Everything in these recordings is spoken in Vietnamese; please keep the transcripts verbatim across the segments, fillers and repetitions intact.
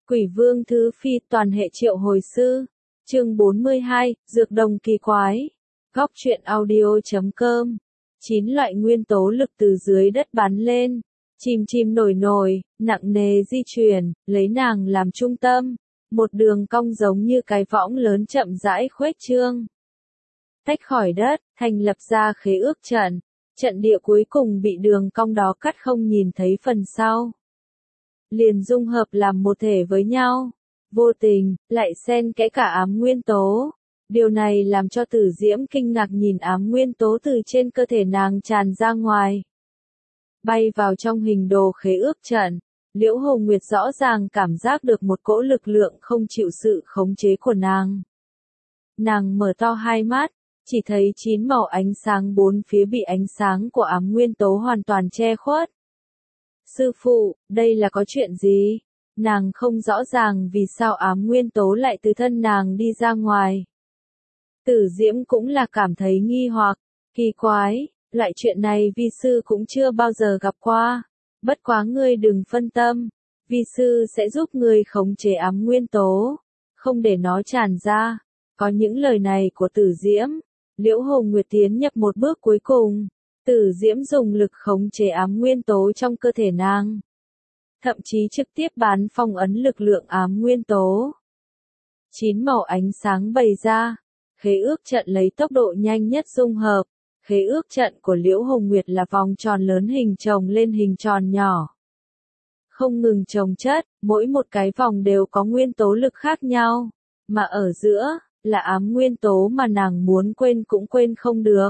Quỷ Vương Thứ Phi toàn hệ triệu hồi sư. Chương bốn mươi hai, Dược đồng kỳ quái. Góc truyện audio chấm com. Chín loại nguyên tố lực từ dưới đất bắn lên. Chìm chìm nổi nổi, nặng nề di chuyển, lấy nàng làm trung tâm. Một đường cong giống như cái võng lớn chậm rãi khuếch trương. Tách khỏi đất, thành lập ra khế ước trận. Trận địa cuối cùng bị đường cong đó cắt không nhìn thấy phần sau. Liền dung hợp làm một thể với nhau. Vô tình, lại xen kẽ cả ám nguyên tố. Điều này làm cho Tử Diễm kinh ngạc nhìn ám nguyên tố từ trên cơ thể nàng tràn ra ngoài. Bay vào trong hình đồ khế ước trận. Liễu Hồng Nguyệt rõ ràng cảm giác được một cỗ lực lượng không chịu sự khống chế của nàng. Nàng mở to hai mắt, chỉ thấy chín màu ánh sáng bốn phía bị ánh sáng của ám nguyên tố hoàn toàn che khuất. Sư phụ, đây là có chuyện gì? Nàng không rõ ràng vì sao ám nguyên tố lại từ thân nàng đi ra ngoài. Tử Diễm cũng là cảm thấy nghi hoặc, kỳ quái, loại chuyện này vi sư cũng chưa bao giờ gặp qua. Bất quá ngươi đừng phân tâm, vi sư sẽ giúp ngươi khống chế ám nguyên tố, không để nó tràn ra. Có những lời này của Tử Diễm, Liễu Hồng Nguyệt tiến nhập một bước cuối cùng. Tử Diễm dùng lực khống chế ám nguyên tố trong cơ thể nàng. Thậm chí trực tiếp bán phong ấn lực lượng ám nguyên tố. Chín màu ánh sáng bày ra. Khế ước trận lấy tốc độ nhanh nhất dung hợp. Khế ước trận của Liễu Hồng Nguyệt là vòng tròn lớn hình chồng lên hình tròn nhỏ. Không ngừng chồng chất, mỗi một cái vòng đều có nguyên tố lực khác nhau. Mà ở giữa, là ám nguyên tố mà nàng muốn quên cũng quên không được.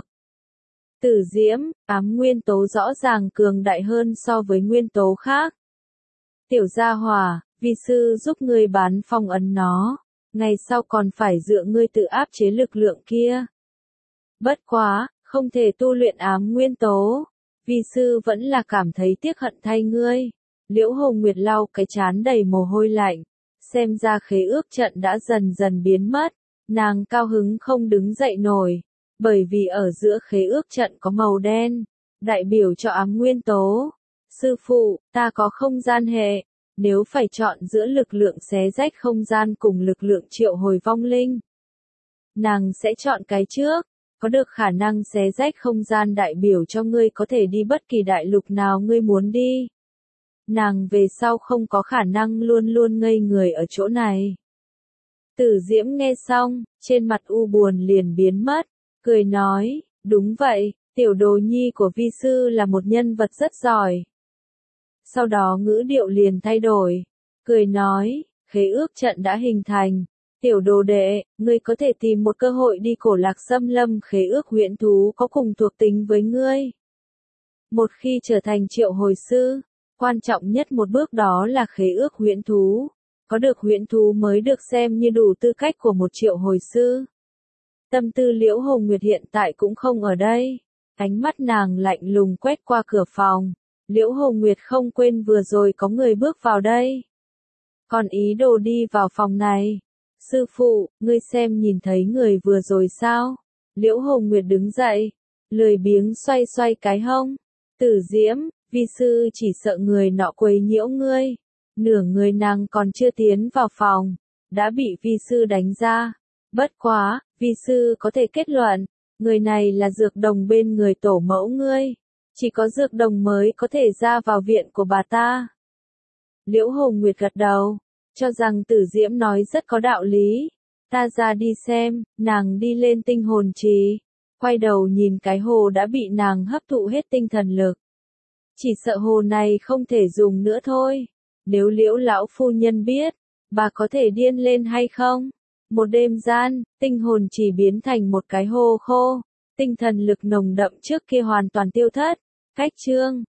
Tử Diễm, ám nguyên tố rõ ràng cường đại hơn so với nguyên tố khác. Tiểu gia hỏa, vi sư giúp ngươi bán phong ấn nó, ngày sau còn phải dựa ngươi tự áp chế lực lượng kia. Bất quá, không thể tu luyện ám nguyên tố, vi sư vẫn là cảm thấy tiếc hận thay ngươi. Liễu Hồng Nguyệt lau cái trán đầy mồ hôi lạnh, xem ra khế ước trận đã dần dần biến mất, nàng cao hứng không đứng dậy nổi. Bởi vì ở giữa khế ước trận có màu đen, đại biểu cho ám nguyên tố. Sư phụ, ta có không gian hệ, nếu phải chọn giữa lực lượng xé rách không gian cùng lực lượng triệu hồi vong linh. Nàng sẽ chọn cái trước, có được khả năng xé rách không gian đại biểu cho ngươi có thể đi bất kỳ đại lục nào ngươi muốn đi. Nàng về sau không có khả năng luôn luôn ngây người ở chỗ này. Tử Diễm nghe xong, trên mặt u buồn liền biến mất. Cười nói, đúng vậy, tiểu đồ nhi của vi sư là một nhân vật rất giỏi. Sau đó ngữ điệu liền thay đổi, cười nói, khế ước trận đã hình thành. Tiểu đồ đệ, ngươi có thể tìm một cơ hội đi cổ lạc xâm lâm khế ước huyễn thú có cùng thuộc tính với ngươi. Một khi trở thành triệu hồi sư, quan trọng nhất một bước đó là khế ước huyễn thú. Có được huyễn thú mới được xem như đủ tư cách của một triệu hồi sư. Tâm tư Liễu Hồng Nguyệt hiện tại cũng không ở đây. Ánh mắt nàng lạnh lùng quét qua cửa phòng. Liễu Hồng Nguyệt không quên vừa rồi có người bước vào đây. Còn ý đồ đi vào phòng này. Sư phụ, ngươi xem nhìn thấy người vừa rồi sao? Liễu Hồng Nguyệt đứng dậy. Lười biếng xoay xoay cái hông. Tử Diễm, vi sư chỉ sợ người nọ quấy nhiễu ngươi. Nửa người nàng còn chưa tiến vào phòng. Đã bị vi sư đánh ra. Bất quá, vi sư có thể kết luận, người này là dược đồng bên người tổ mẫu ngươi. Chỉ có dược đồng mới có thể ra vào viện của bà ta. Liễu Hồng Nguyệt gật đầu, cho rằng Tử Diễm nói rất có đạo lý. Ta ra đi xem, nàng đi lên tinh hồn trì. Quay đầu nhìn cái hồ đã bị nàng hấp thụ hết tinh thần lực. Chỉ sợ hồ này không thể dùng nữa thôi. Nếu Liễu lão phu nhân biết, bà có thể điên lên hay không? Một đêm gian, tinh hồn chỉ biến thành một cái hồ khô, tinh thần lực nồng đậm trước kia hoàn toàn tiêu thất. Cách chương